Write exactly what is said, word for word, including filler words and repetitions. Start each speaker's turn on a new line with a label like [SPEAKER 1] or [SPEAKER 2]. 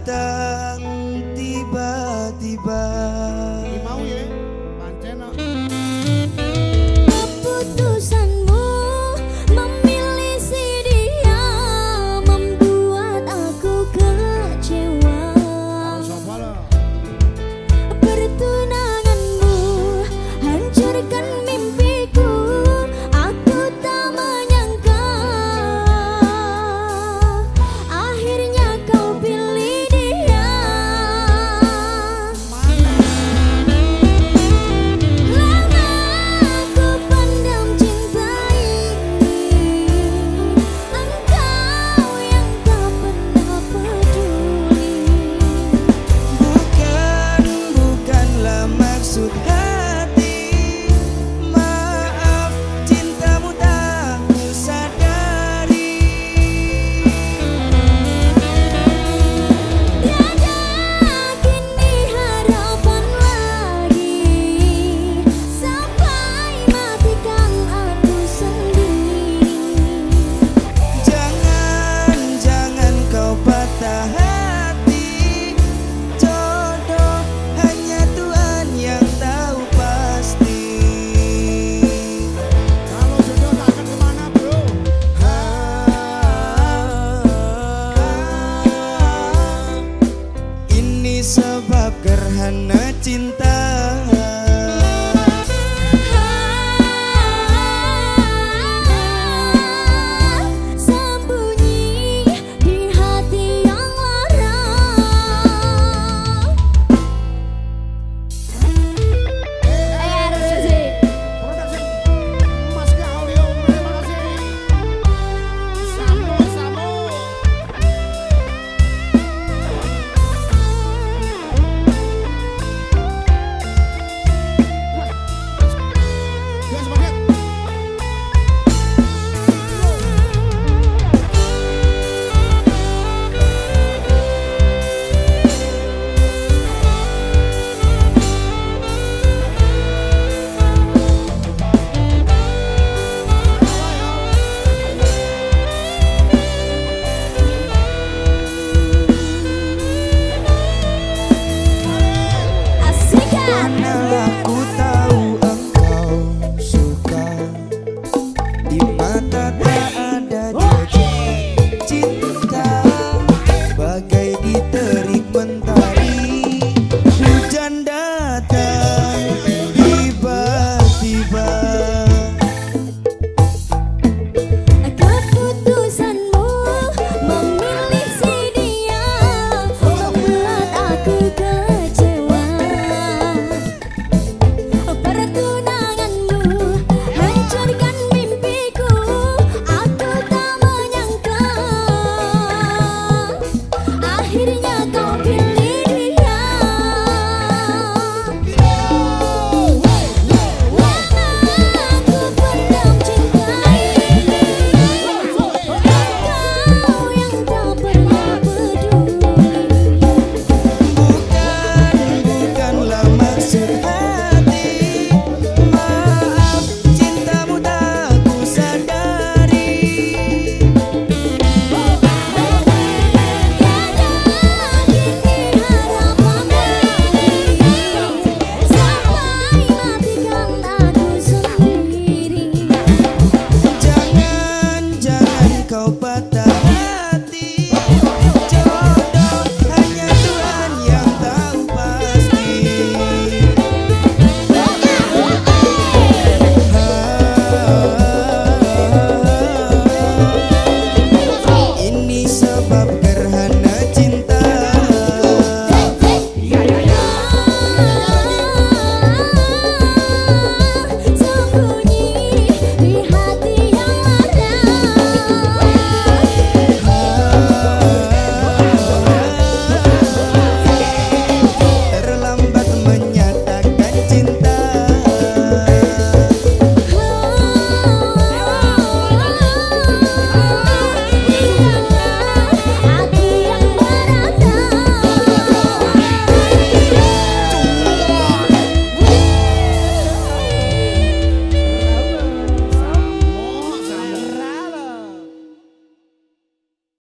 [SPEAKER 1] datang tiba-tiba.
[SPEAKER 2] Iki mau ya, pancen kok.
[SPEAKER 3] Keputusanmu memilih si dia membuat aku kecewa.
[SPEAKER 2] Sapa lo?
[SPEAKER 3] Pertunanganmu hancurkan mimpiku. Aku tak menyangka akhirnya kau pilih dia. Lama aku pendam cinta ini, engkau yang tak pernah peduli.
[SPEAKER 1] Bukan, bukanlah maksud hati. Maaf, cintamu tak kusadari.
[SPEAKER 3] Tiada kini harapan lagi, sampai matikan aku sendiri.
[SPEAKER 1] Jangan, jangan kau patah hati. Jodoh hanya Tuhan yang tahu pasti.
[SPEAKER 2] Kalau jodoh tak akan kemana bro?
[SPEAKER 1] Ini sebab gerhana cinta.
[SPEAKER 3] Sembunyi di hati yang lara.
[SPEAKER 2] Produksi Mas Gaulio, terima kasih. Sambung, sambung. Ya semangat.
[SPEAKER 3] Aslikan.
[SPEAKER 1] Mana aku tahu engkau suka. Di mata tak ada jejak cinta. Bagai diterik mentari, hujan datang tiba-tiba.
[SPEAKER 3] Keputusanmu memilih si dia membuat aku kecewa. Pertunanganmu hancurkan mimpiku. Aku tak menyangka akhirnya kau pilih dia. Lama aku pendam cinta ini, engkau yang tak pernah peduli.
[SPEAKER 1] Bukan, bukanlah maksud hati. Maaf, cintamu tak kusadari.
[SPEAKER 3] Tiada kini harapan lagi, sampai matikan aku sendiri.
[SPEAKER 1] Jangan, jangan kau patah hati. Jodoh hanya Tuhan yang tahu pasti. Ini sebab gerhana